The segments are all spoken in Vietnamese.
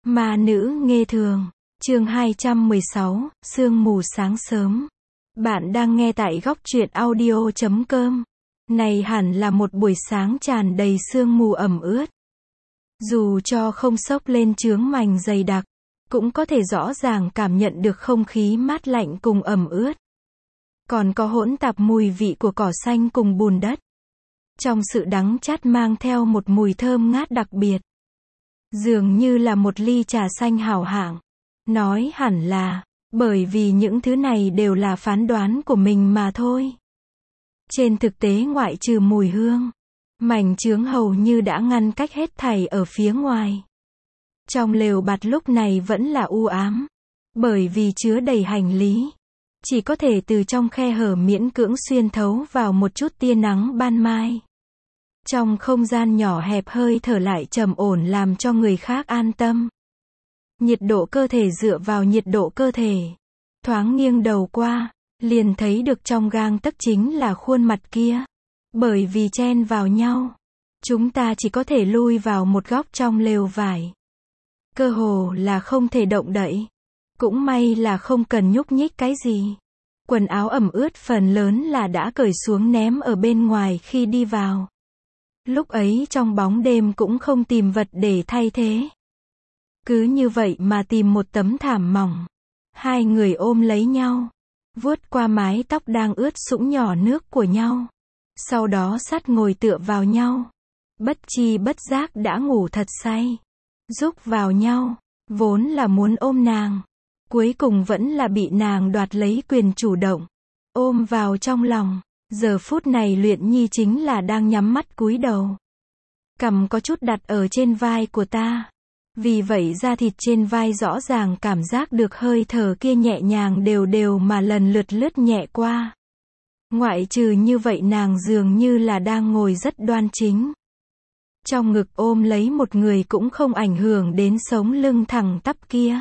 Ma nữ nghê thường, chương 216, sương mù sáng sớm. Bạn đang nghe tại góc truyện audio.com. Này hẳn là một buổi sáng tràn đầy sương mù ẩm ướt. Dù cho không xốc lên chướng mành dày đặc, cũng có thể rõ ràng cảm nhận được không khí mát lạnh cùng ẩm ướt. Còn có hỗn tạp mùi vị của cỏ xanh cùng bùn đất. Trong sự đắng chát mang theo một mùi thơm ngát đặc biệt. Dường như là một ly trà xanh hảo hạng. Nói hẳn là, bởi vì những thứ này đều là phán đoán của mình mà thôi. Trên thực tế ngoại trừ mùi hương, mảnh chướng hầu như đã ngăn cách hết thảy ở phía ngoài. Trong lều bạt lúc này vẫn là u ám, bởi vì chứa đầy hành lý. Chỉ có thể từ trong khe hở miễn cưỡng xuyên thấu vào một chút tia nắng ban mai. Trong không gian nhỏ hẹp hơi thở lại trầm ổn làm cho người khác an tâm. Nhiệt độ cơ thể dựa vào nhiệt độ cơ thể. Thoáng nghiêng đầu qua, liền thấy được trong gang tấc chính là khuôn mặt kia. Bởi vì chen vào nhau, chúng ta chỉ có thể lui vào một góc trong lều vải. Cơ hồ là không thể động đậy. Cũng may là không cần nhúc nhích cái gì. Quần áo ẩm ướt phần lớn là đã cởi xuống ném ở bên ngoài khi đi vào. Lúc ấy trong bóng đêm cũng không tìm vật để thay thế. Cứ như vậy mà tìm một tấm thảm mỏng. Hai người ôm lấy nhau. Vuốt qua mái tóc đang ướt sũng nhỏ nước của nhau. Sau đó sát ngồi tựa vào nhau. Bất chi bất giác đã ngủ thật say. Rúc vào nhau. Vốn là muốn ôm nàng. Cuối cùng vẫn là bị nàng đoạt lấy quyền chủ động. Ôm vào trong lòng. Giờ phút này Luyện Nhi chính là đang nhắm mắt cúi đầu. Cằm có chút đặt ở trên vai của ta. Vì vậy da thịt trên vai rõ ràng cảm giác được hơi thở kia nhẹ nhàng đều đều mà lần lượt lướt nhẹ qua. Ngoại trừ như vậy nàng dường như là đang ngồi rất đoan chính. Trong ngực ôm lấy một người cũng không ảnh hưởng đến sống lưng thẳng tắp kia.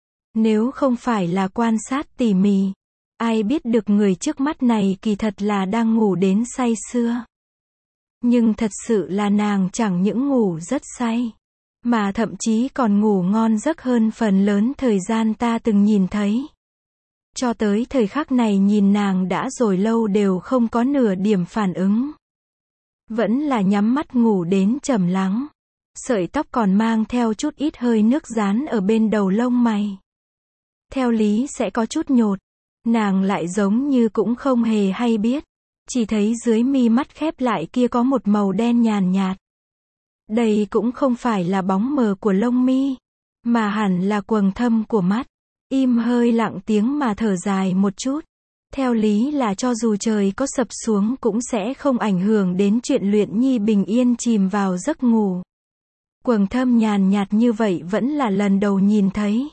Nếu không phải là quan sát tỉ mỉ, ai biết được người trước mắt này kỳ thật là đang ngủ đến say sưa. Nhưng thật sự là nàng chẳng những ngủ rất say, mà thậm chí còn ngủ ngon giấc hơn phần lớn thời gian ta từng nhìn thấy. Cho tới thời khắc này nhìn nàng đã rồi lâu đều không có nửa điểm phản ứng. Vẫn là nhắm mắt ngủ đến trầm lắng. Sợi tóc còn mang theo chút ít hơi nước dán ở bên đầu lông mày. Theo lý sẽ có chút nhột. Nàng lại giống như cũng không hề hay biết. Chỉ thấy dưới mi mắt khép lại kia có một màu đen nhàn nhạt. Đây cũng không phải là bóng mờ của lông mi, mà hẳn là quầng thâm của mắt. Im hơi lặng tiếng mà thở dài một chút. Theo lý là cho dù trời có sập xuống cũng sẽ không ảnh hưởng đến chuyện Luyện Nhi bình yên chìm vào giấc ngủ. Quầng thâm nhàn nhạt như vậy vẫn là lần đầu nhìn thấy.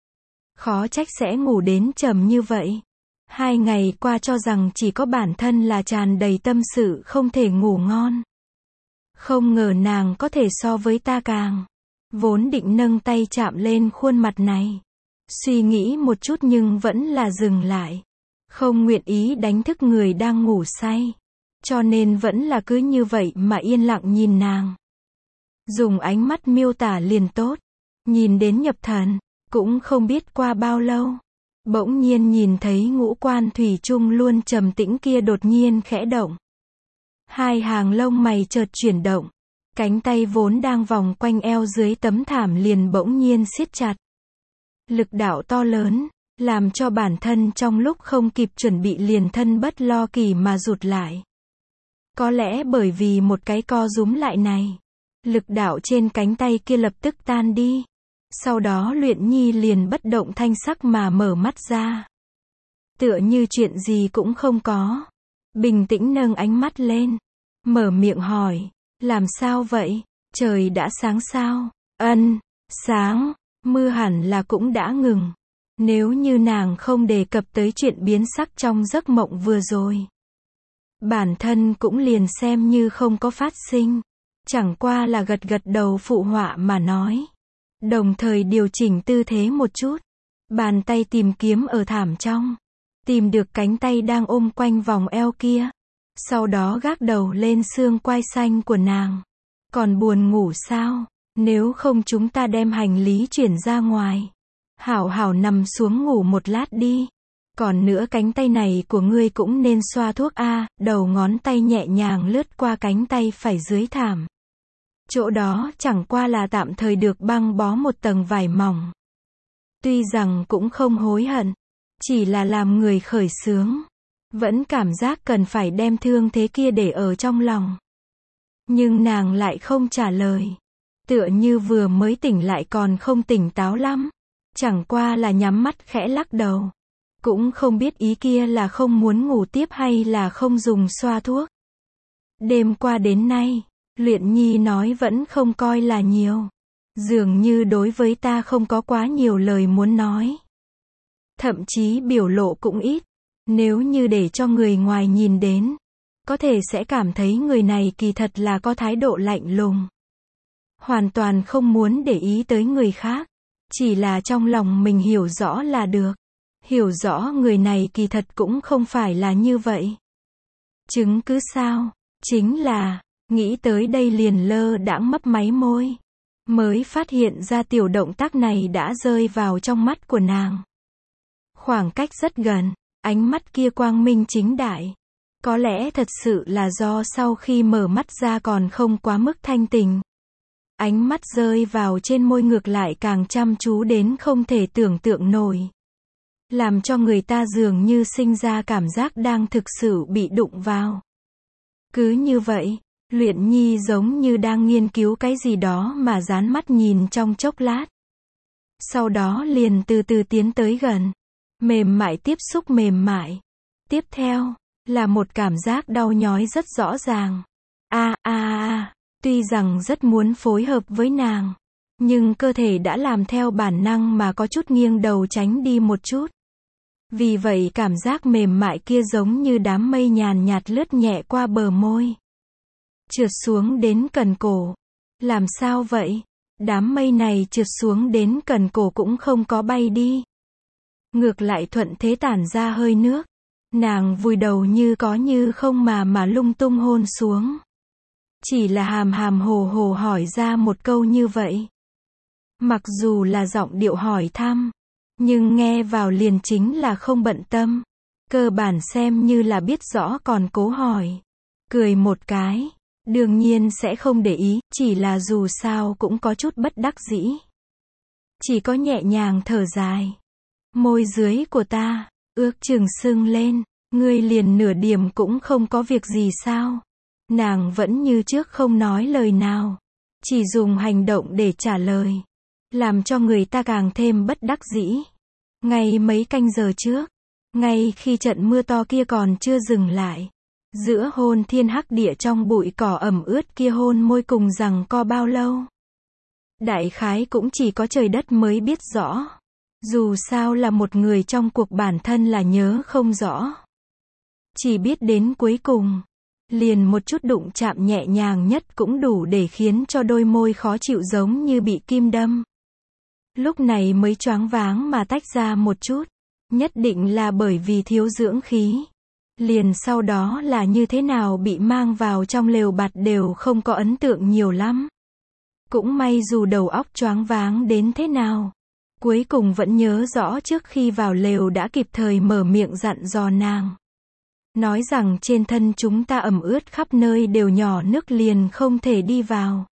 Khó trách sẽ ngủ đến trầm như vậy. 2 ngày qua cho rằng chỉ có bản thân là tràn đầy tâm sự không thể ngủ ngon. Không ngờ nàng có thể so với ta càng. Vốn định nâng tay chạm lên khuôn mặt này. Suy nghĩ một chút nhưng vẫn là dừng lại. Không nguyện ý đánh thức người đang ngủ say. Cho nên vẫn là cứ như vậy mà yên lặng nhìn nàng. Dùng ánh mắt miêu tả liền tốt. Nhìn đến nhập thần. Cũng không biết qua bao lâu. Bỗng nhiên nhìn thấy ngũ quan thủy chung luôn trầm tĩnh kia đột nhiên khẽ động. Hai hàng lông mày chợt chuyển động. Cánh tay vốn đang vòng quanh eo dưới tấm thảm liền bỗng nhiên siết chặt. Lực đạo to lớn, làm cho bản thân trong lúc không kịp chuẩn bị liền thân bất lo kỳ mà rụt lại. Có lẽ bởi vì một cái co rúm lại này. Lực đạo trên cánh tay kia lập tức tan đi. Sau đó Luyện Nhi liền bất động thanh sắc mà mở mắt ra. Tựa như chuyện gì cũng không có. Bình tĩnh nâng ánh mắt lên. Mở miệng hỏi. Làm sao vậy? Trời đã sáng sao? Ân, sáng. Mưa hẳn là cũng đã ngừng. Nếu như nàng không đề cập tới chuyện biến sắc trong giấc mộng vừa rồi. Bản thân cũng liền xem như không có phát sinh. Chẳng qua là gật gật đầu phụ họa mà nói. Đồng thời điều chỉnh tư thế một chút. Bàn tay tìm kiếm ở thảm trong. Tìm được cánh tay đang ôm quanh vòng eo kia. Sau đó gác đầu lên xương quai xanh của nàng. Còn buồn ngủ sao? Nếu không chúng ta đem hành lý chuyển ra ngoài. Hảo hảo nằm xuống ngủ một lát đi. Còn nữa cánh tay này của ngươi cũng nên xoa thuốc a. Đầu ngón tay nhẹ nhàng lướt qua cánh tay phải dưới thảm. Chỗ đó chẳng qua là tạm thời được băng bó một tầng vải mỏng. Tuy rằng cũng không hối hận, chỉ là làm người khởi xướng. Vẫn cảm giác cần phải đem thương thế kia để ở trong lòng. Nhưng nàng lại không trả lời. Tựa như vừa mới tỉnh lại còn không tỉnh táo lắm. Chẳng qua là nhắm mắt khẽ lắc đầu. Cũng không biết ý kia là không muốn ngủ tiếp hay là không dùng xoa thuốc. Đêm qua đến nay, Luyện Nhi nói vẫn không coi là nhiều. Dường như đối với ta không có quá nhiều lời muốn nói. Thậm chí biểu lộ cũng ít. Nếu như để cho người ngoài nhìn đến, có thể sẽ cảm thấy người này kỳ thật là có thái độ lạnh lùng. Hoàn toàn không muốn để ý tới người khác. Chỉ là trong lòng mình hiểu rõ là được. Hiểu rõ người này kỳ thật cũng không phải là như vậy. Chứng cứ sao? Chính là, nghĩ tới đây liền lơ đãng mấp máy môi. Mới phát hiện ra tiểu động tác này đã rơi vào trong mắt của nàng. Khoảng cách rất gần, ánh mắt kia quang minh chính đại. Có lẽ thật sự là do sau khi mở mắt ra còn không quá mức thanh tình. Ánh mắt rơi vào trên môi ngược lại càng chăm chú đến không thể tưởng tượng nổi. Làm cho người ta dường như sinh ra cảm giác đang thực sự bị đụng vào. Cứ như vậy, Luyện Nhi giống như đang nghiên cứu cái gì đó mà dán mắt nhìn trong chốc lát. Sau đó liền từ từ tiến tới gần. Mềm mại tiếp xúc mềm mại. Tiếp theo, là một cảm giác đau nhói rất rõ ràng. Tuy rằng rất muốn phối hợp với nàng. Nhưng cơ thể đã làm theo bản năng mà có chút nghiêng đầu tránh đi một chút. Vì vậy cảm giác mềm mại kia giống như đám mây nhàn nhạt lướt nhẹ qua bờ môi. Trượt xuống đến cần cổ. Làm sao vậy? Đám mây này trượt xuống đến cần cổ cũng không có bay đi. Ngược lại thuận thế tản ra hơi nước. Nàng vùi đầu như có như không mà lung tung hôn xuống. Chỉ là hàm hàm hồ hồ hỏi ra một câu như vậy. Mặc dù là giọng điệu hỏi thăm, nhưng nghe vào liền chính là không bận tâm. Cơ bản xem như là biết rõ còn cố hỏi. Cười một cái. Đương nhiên sẽ không để ý, chỉ là dù sao cũng có chút bất đắc dĩ. Chỉ có nhẹ nhàng thở dài. Môi dưới của ta, ước chừng sưng lên. Ngươi liền nửa điểm cũng không có việc gì sao? Nàng vẫn như trước không nói lời nào. Chỉ dùng hành động để trả lời. Làm cho người ta càng thêm bất đắc dĩ. Ngay mấy canh giờ trước, ngay khi trận mưa to kia còn chưa dừng lại. Giữa hôn thiên hắc địa trong bụi cỏ ẩm ướt kia hôn môi cùng rằng co bao lâu. Đại khái cũng chỉ có trời đất mới biết rõ. Dù sao là một người trong cuộc bản thân là nhớ không rõ. Chỉ biết đến cuối cùng. Liền một chút đụng chạm nhẹ nhàng nhất cũng đủ để khiến cho đôi môi khó chịu giống như bị kim đâm. Lúc này mới choáng váng mà tách ra một chút. Nhất định là bởi vì thiếu dưỡng khí. Liền sau đó là như thế nào bị mang vào trong lều bạt đều không có ấn tượng nhiều lắm. Cũng may dù đầu óc choáng váng đến thế nào. Cuối cùng vẫn nhớ rõ trước khi vào lều đã kịp thời mở miệng dặn dò nàng. Nói rằng trên thân chúng ta ẩm ướt khắp nơi đều nhỏ nước liền không thể đi vào.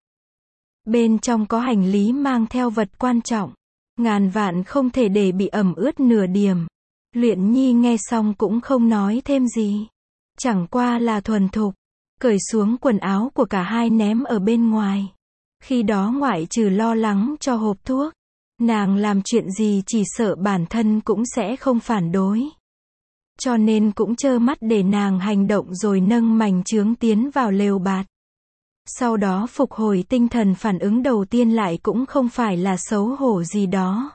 Bên trong có hành lý mang theo vật quan trọng. Ngàn vạn không thể để bị ẩm ướt nửa điểm. Luyện Nhi nghe xong cũng không nói thêm gì. Chẳng qua là thuần thục. Cởi xuống quần áo của cả hai ném ở bên ngoài. Khi đó ngoại trừ lo lắng cho hộp thuốc. Nàng làm chuyện gì chỉ sợ bản thân cũng sẽ không phản đối. Cho nên cũng trơ mắt để nàng hành động rồi nâng mảnh chướng tiến vào lều bạt. Sau đó phục hồi tinh thần phản ứng đầu tiên lại cũng không phải là xấu hổ gì đó.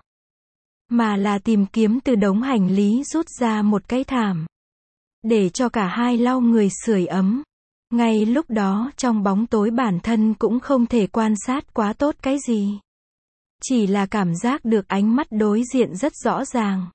Mà là tìm kiếm từ đống hành lý rút ra một cái thảm. Để cho cả hai lau người sưởi ấm. Ngay lúc đó trong bóng tối bản thân cũng không thể quan sát quá tốt cái gì. Chỉ là cảm giác được ánh mắt đối diện rất rõ ràng.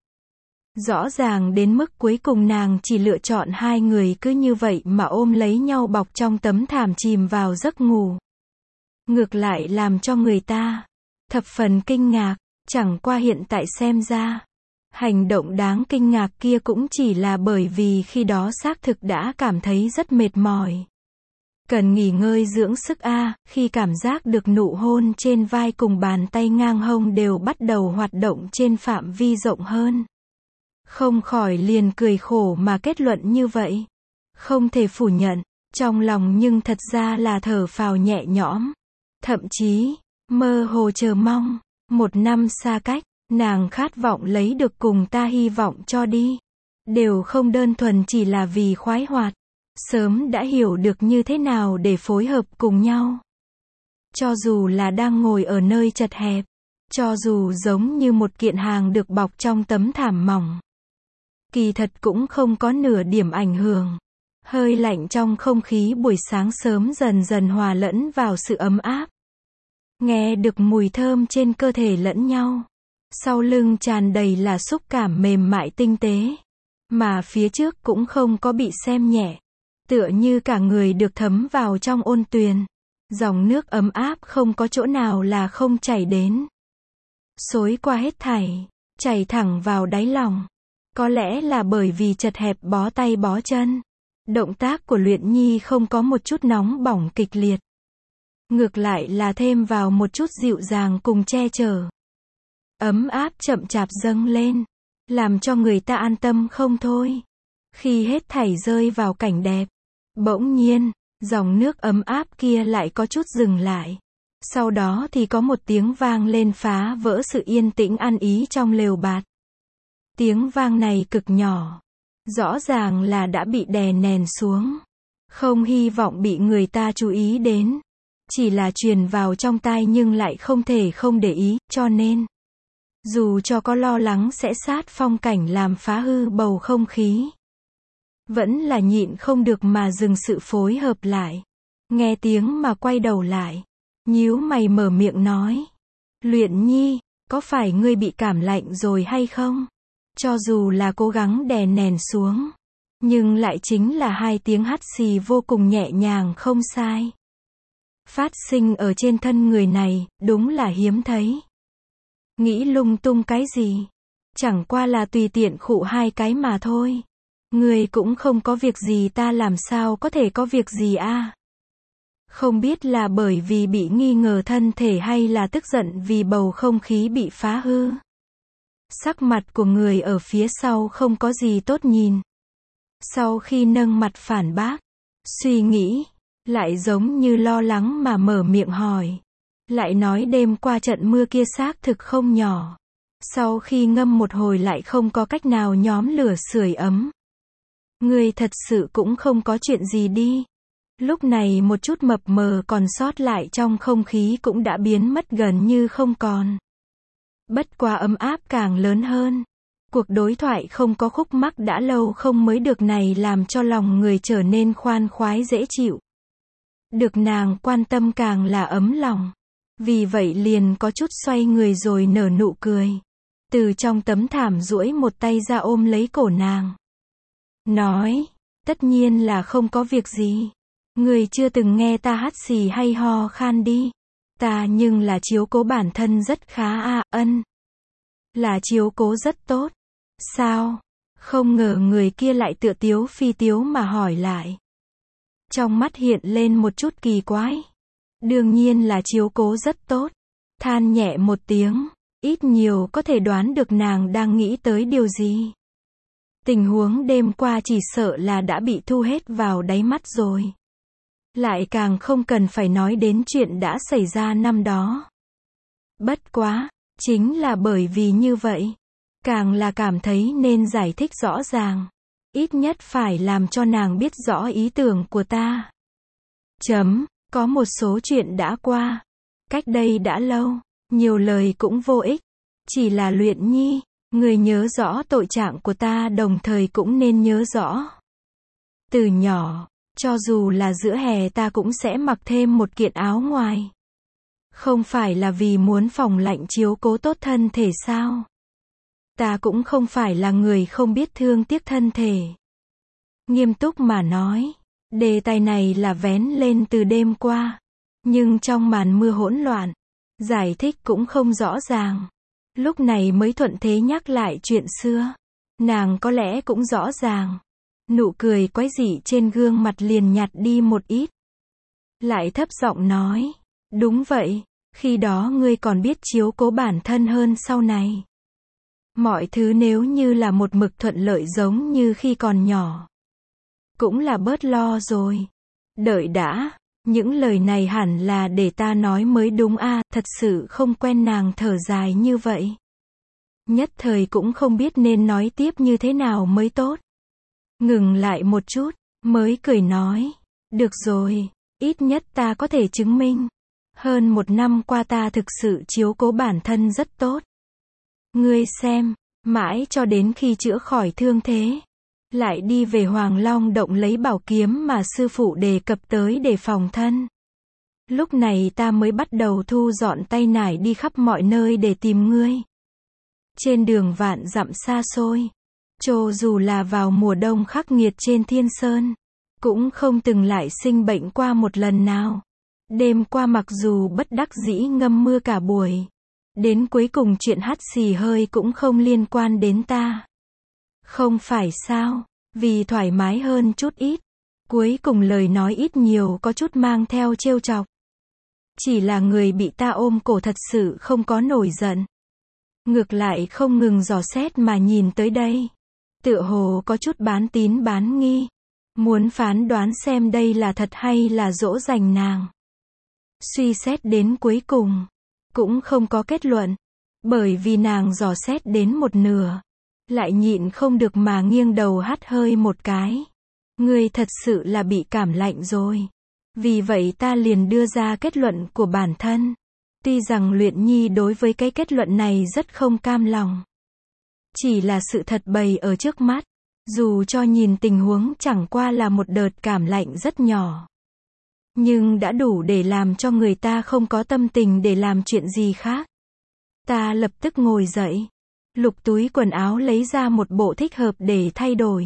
Rõ ràng đến mức cuối cùng nàng chỉ lựa chọn hai người cứ như vậy mà ôm lấy nhau bọc trong tấm thảm chìm vào giấc ngủ. ngược lại làm cho người ta thập phần kinh ngạc, chẳng qua hiện tại xem ra, hành động đáng kinh ngạc kia cũng chỉ là bởi vì khi đó xác thực đã cảm thấy rất mệt mỏi. Cần nghỉ ngơi dưỡng sức khi cảm giác được nụ hôn trên vai cùng bàn tay ngang hông đều bắt đầu hoạt động trên phạm vi rộng hơn. Không khỏi liền cười khổ mà kết luận như vậy. Không thể phủ nhận, trong lòng nhưng thật ra là thở phào nhẹ nhõm. Thậm chí, mơ hồ chờ mong, 1 năm xa cách, nàng khát vọng lấy được cùng ta hy vọng cho đi. Đều không đơn thuần chỉ là vì khoái hoạt. Sớm đã hiểu được như thế nào để phối hợp cùng nhau. Cho dù là đang ngồi ở nơi chật hẹp, cho dù giống như một kiện hàng được bọc trong tấm thảm mỏng, kỳ thật cũng không có nửa điểm ảnh hưởng. Hơi lạnh trong không khí buổi sáng sớm dần dần hòa lẫn vào sự ấm áp. Nghe được mùi thơm trên cơ thể lẫn nhau. Sau lưng tràn đầy là xúc cảm mềm mại tinh tế. Mà phía trước cũng không có bị xem nhẹ. Tựa như cả người được thấm vào trong ôn tuyền. Dòng nước ấm áp không có chỗ nào là không chảy đến. Xối qua hết thảy, chảy thẳng vào đáy lòng. Có lẽ là bởi vì chật hẹp bó tay bó chân. Động tác của Luyện Nhi không có một chút nóng bỏng kịch liệt. Ngược lại là thêm vào một chút dịu dàng cùng che chở. Ấm áp chậm chạp dâng lên, làm cho người ta an tâm không thôi. Khi hết thảy rơi vào cảnh đẹp, bỗng nhiên, dòng nước ấm áp kia lại có chút dừng lại. Sau đó thì có một tiếng vang lên phá vỡ sự yên tĩnh ăn ý trong lều bạt. Tiếng vang này cực nhỏ. Rõ ràng là đã bị đè nén xuống. Không hy vọng bị người ta chú ý đến. Chỉ là truyền vào trong tai nhưng lại không thể không để ý, cho nên dù cho có lo lắng sẽ sát phong cảnh làm phá hư bầu không khí, vẫn là nhịn không được mà dừng sự phối hợp lại. Nghe tiếng mà quay đầu lại, nhíu mày mở miệng nói. Luyện Nhi, có phải ngươi bị cảm lạnh rồi hay không? Cho dù là cố gắng đè nén xuống, nhưng lại chính là 2 tiếng hắt xì vô cùng nhẹ nhàng không sai. Phát sinh ở trên thân người này, đúng là hiếm thấy. Nghĩ lung tung cái gì? Chẳng qua là tùy tiện khụ 2 cái mà thôi. Người cũng không có việc gì, ta làm sao có thể có việc gì Không biết là bởi vì bị nghi ngờ thân thể hay là tức giận vì bầu không khí bị phá hư. Sắc mặt của người ở phía sau không có gì tốt nhìn. Sau khi nâng mặt phản bác, suy nghĩ, lại giống như lo lắng mà mở miệng hỏi. Lại nói đêm qua trận mưa kia xác thực không nhỏ. Sau khi ngâm một hồi lại không có cách nào nhóm lửa sưởi ấm. Người thật sự cũng không có chuyện gì đi. Lúc này một chút mập mờ còn sót lại trong không khí cũng đã biến mất gần như không còn. Bất quá ấm áp càng lớn hơn. Cuộc đối thoại không có khúc mắc đã lâu không mới được này làm cho lòng người trở nên khoan khoái dễ chịu. Được nàng quan tâm càng là ấm lòng. Vì vậy liền có chút xoay người rồi nở nụ cười. Từ trong tấm thảm duỗi một tay ra ôm lấy cổ nàng. Nói, tất nhiên là không có việc gì. Người chưa từng nghe ta hắt xì hay ho khan đi. Ta nhưng là chiếu cố bản thân rất khá ân. Là chiếu cố rất tốt. Sao? Không ngờ người kia lại tựa tiếu phi tiếu mà hỏi lại. Trong mắt hiện lên một chút kỳ quái. Đương nhiên là chiếu cố rất tốt. Than nhẹ một tiếng, ít nhiều có thể đoán được nàng đang nghĩ tới điều gì. Tình huống đêm qua chỉ sợ là đã bị thu hết vào đáy mắt rồi. Lại càng không cần phải nói đến chuyện đã xảy ra năm đó. Bất quá, chính là bởi vì như vậy, càng là cảm thấy nên giải thích rõ ràng. Ít nhất phải làm cho nàng biết rõ ý tưởng của ta. Có một số chuyện đã qua. Cách đây đã lâu, nhiều lời cũng vô ích. Chỉ là Luyện Nhi, người nhớ rõ tội trạng của ta đồng thời cũng nên nhớ rõ. Từ nhỏ, cho dù là giữa hè ta cũng sẽ mặc thêm một kiện áo ngoài. Không phải là vì muốn phòng lạnh chiếu cố tốt thân thể sao? Ta cũng không phải là người không biết thương tiếc thân thể. Nghiêm túc mà nói, đề tài này là vén lên từ đêm qua. Nhưng trong màn mưa hỗn loạn, giải thích cũng không rõ ràng. Lúc này mới thuận thế nhắc lại chuyện xưa. Nàng có lẽ cũng rõ ràng. Nụ cười quái dị trên gương mặt liền nhạt đi một ít. Lại thấp giọng nói, đúng vậy, khi đó ngươi còn biết chiếu cố bản thân hơn sau này. Mọi thứ nếu như là một mực thuận lợi giống như khi còn nhỏ, cũng là bớt lo rồi. Đợi đã, những lời này hẳn là để ta nói mới đúng a, thật sự không quen. Nàng thở dài như vậy. Nhất thời cũng không biết nên nói tiếp như thế nào mới tốt. Ngừng lại một chút, mới cười nói, được rồi, ít nhất ta có thể chứng minh. Hơn 1 năm qua ta thực sự chiếu cố bản thân rất tốt. Ngươi xem, mãi cho đến khi chữa khỏi thương thế, lại đi về Hoàng Long Động lấy bảo kiếm mà sư phụ đề cập tới để phòng thân. Lúc này ta mới bắt đầu thu dọn tay nải đi khắp mọi nơi để tìm ngươi. Trên đường vạn dặm xa xôi, cho dù là vào mùa đông khắc nghiệt trên Thiên Sơn, cũng không từng lại sinh bệnh qua một lần nào. Đêm qua mặc dù bất đắc dĩ ngâm mưa cả buổi, đến cuối cùng chuyện hắt xì hơi cũng không liên quan đến ta. Không phải sao, vì thoải mái hơn chút ít. Cuối cùng lời nói ít nhiều có chút mang theo trêu chọc. Chỉ là người bị ta ôm cổ thật sự không có nổi giận. Ngược lại không ngừng dò xét mà nhìn tới đây. Tựa hồ có chút bán tín bán nghi. Muốn phán đoán xem đây là thật hay là dỗ dành nàng. Suy xét đến cuối cùng, cũng không có kết luận. Bởi vì nàng dò xét đến một nửa, lại nhịn không được mà nghiêng đầu hắt hơi một cái. Ngươi thật sự là bị cảm lạnh rồi. Vì vậy ta liền đưa ra kết luận của bản thân. Tuy rằng Luyện Nhi đối với cái kết luận này rất không cam lòng. Chỉ là sự thật bày ở trước mắt. Dù cho nhìn tình huống chẳng qua là một đợt cảm lạnh rất nhỏ, nhưng đã đủ để làm cho người ta không có tâm tình để làm chuyện gì khác. Ta lập tức ngồi dậy, lục túi quần áo lấy ra một bộ thích hợp để thay đổi.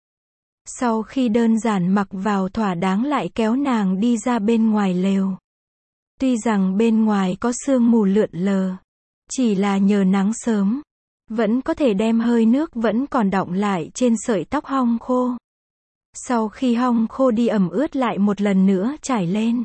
Sau khi đơn giản mặc vào thỏa đáng lại kéo nàng đi ra bên ngoài lều. Tuy rằng bên ngoài có sương mù lượn lờ, chỉ là nhờ nắng sớm, vẫn có thể đem hơi nước vẫn còn đọng lại trên sợi tóc hong khô. Sau khi hong khô đi ẩm ướt lại một lần nữa trải lên.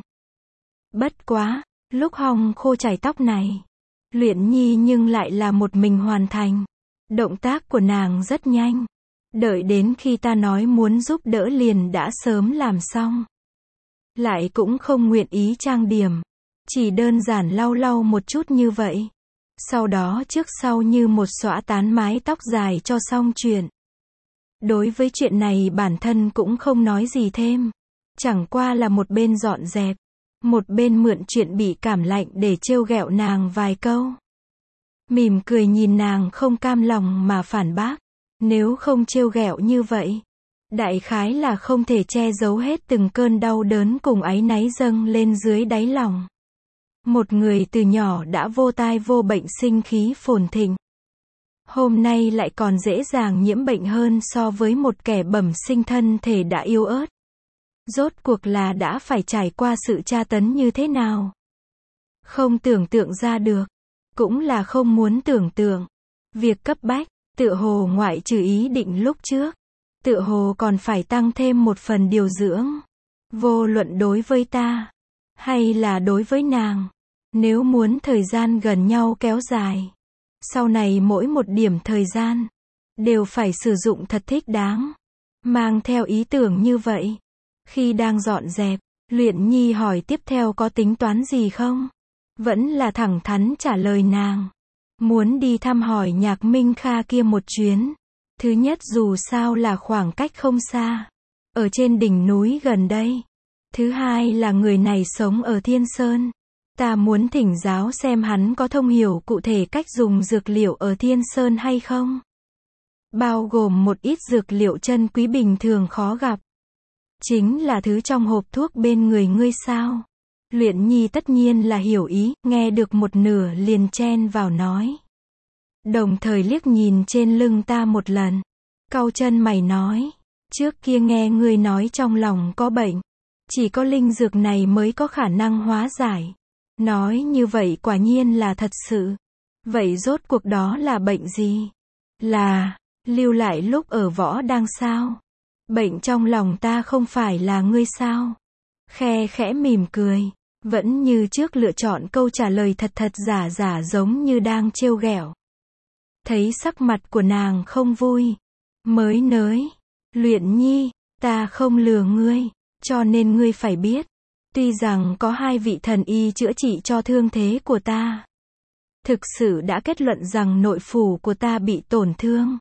Bất quá, lúc hong khô chải tóc này, Luyện Nhi nhưng lại là một mình hoàn thành. Động tác của nàng rất nhanh. Đợi đến khi ta nói muốn giúp đỡ liền đã sớm làm xong. Lại cũng không nguyện ý trang điểm. Chỉ đơn giản lau lau một chút như vậy. Sau đó trước sau như một xõa tán mái tóc dài cho xong chuyện. Đối với chuyện này bản thân cũng không nói gì thêm. Chẳng qua là một bên dọn dẹp, một bên mượn chuyện bị cảm lạnh để trêu ghẹo nàng vài câu. Mỉm cười nhìn nàng không cam lòng mà phản bác. Nếu không trêu ghẹo như vậy, đại khái là không thể che giấu hết từng cơn đau đớn cùng áy náy dâng lên dưới đáy lòng. Một người từ nhỏ đã vô tai vô bệnh sinh khí phồn thịnh, hôm nay lại còn dễ dàng nhiễm bệnh hơn so với một kẻ bẩm sinh thân thể đã yếu ớt. Rốt cuộc là đã phải trải qua sự tra tấn như thế nào? Không tưởng tượng ra được, cũng là không muốn tưởng tượng. Việc cấp bách, tựa hồ ngoại trừ ý định lúc trước, tựa hồ còn phải tăng thêm một phần điều dưỡng. Vô luận đối với ta, hay là đối với nàng, nếu muốn thời gian gần nhau kéo dài, sau này mỗi một điểm thời gian, đều phải sử dụng thật thích đáng. Mang theo ý tưởng như vậy, khi đang dọn dẹp, Luyện Nhi hỏi tiếp theo có tính toán gì không? Vẫn là thẳng thắn trả lời nàng. Muốn đi thăm hỏi Nhạc Minh Kha kia một chuyến. Thứ nhất dù sao là khoảng cách không xa, ở trên đỉnh núi gần đây. Thứ hai là người này sống ở Thiên Sơn. Ta muốn thỉnh giáo xem hắn có thông hiểu cụ thể cách dùng dược liệu ở Thiên Sơn hay không. Bao gồm một ít dược liệu chân quý bình thường khó gặp. Chính là thứ trong hộp thuốc bên người ngươi sao? Luyện Nhi tất nhiên là hiểu ý, nghe được một nửa liền chen vào nói. Đồng thời liếc nhìn trên lưng ta một lần. Cau chân mày nói, trước kia nghe ngươi nói trong lòng có bệnh. Chỉ có linh dược này mới có khả năng hóa giải. Nói như vậy quả nhiên là thật sự. Vậy rốt cuộc đó là bệnh gì? Là, lưu lại lúc ở võ đang sao? Bệnh trong lòng ta không phải là ngươi sao? Khe khẽ mỉm cười. Vẫn như trước lựa chọn câu trả lời thật thật giả giả giống như đang trêu ghẹo. Thấy sắc mặt của nàng không vui. Mới nới. Luyện Nhi, ta không lừa ngươi. Cho nên ngươi phải biết. Tuy rằng có 2 vị thần y chữa trị cho thương thế của ta. Thực sự đã kết luận rằng nội phủ của ta bị tổn thương.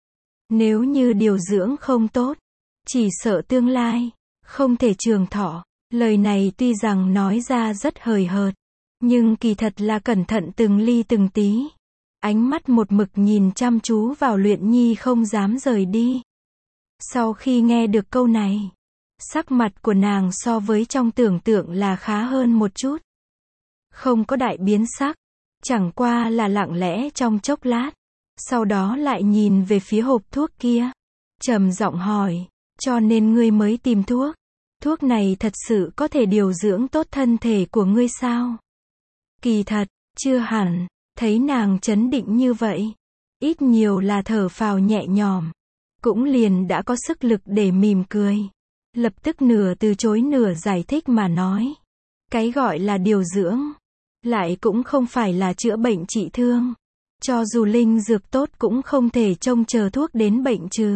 Nếu như điều dưỡng không tốt. Chỉ sợ tương lai. Không thể trường thọ. Lời này tuy rằng nói ra rất hời hợt. Nhưng kỳ thật là cẩn thận từng ly từng tí. Ánh mắt một mực nhìn chăm chú vào Luyện Nhi không dám rời đi. Sau khi nghe được câu này. Sắc mặt của nàng so với trong tưởng tượng là khá hơn một chút. Không có đại biến sắc. Chẳng qua là lặng lẽ trong chốc lát. Sau đó lại nhìn về phía hộp thuốc kia. Trầm giọng hỏi. Cho nên ngươi mới tìm thuốc. Thuốc này thật sự có thể điều dưỡng tốt thân thể của ngươi sao? Kỳ thật, chưa hẳn. Thấy nàng trấn định như vậy. Ít nhiều là thở phào nhẹ nhõm. Cũng liền đã có sức lực để mỉm cười. Lập tức nửa từ chối nửa giải thích mà nói. Cái gọi là điều dưỡng. Lại cũng không phải là chữa bệnh trị thương. Cho dù linh dược tốt cũng không thể trông chờ thuốc đến bệnh trừ.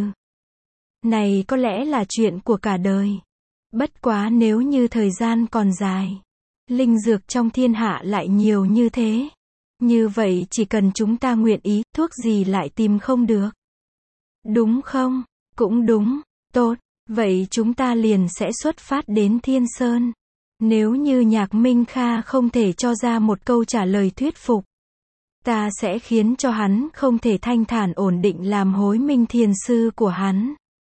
Này có lẽ là chuyện của cả đời. Bất quá nếu như thời gian còn dài. Linh dược trong thiên hạ lại nhiều như thế. Như vậy chỉ cần chúng ta nguyện ý, thuốc gì lại tìm không được. Đúng không? Cũng đúng. Tốt. Vậy chúng ta liền sẽ xuất phát đến Thiên Sơn. Nếu như Nhạc Minh Kha không thể cho ra một câu trả lời thuyết phục. Ta sẽ khiến cho hắn không thể thanh thản ổn định làm hối minh thiền sư của hắn.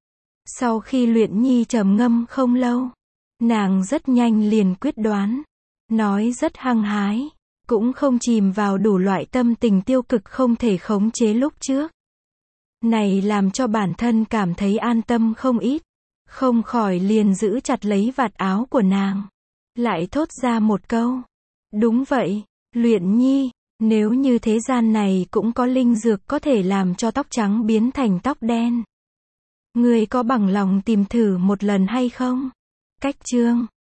Sau khi Luyện Nhi trầm ngâm không lâu. Nàng rất nhanh liền quyết đoán. Nói rất hăng hái. Cũng không chìm vào đủ loại tâm tình tiêu cực không thể khống chế lúc trước. Này làm cho bản thân cảm thấy an tâm không ít. Không khỏi liền giữ chặt lấy vạt áo của nàng. Lại thốt ra một câu. Đúng vậy, Luyện Nhi, nếu như thế gian này cũng có linh dược có thể làm cho tóc trắng biến thành tóc đen. Ngươi có bằng lòng tìm thử một lần hay không? Cách chương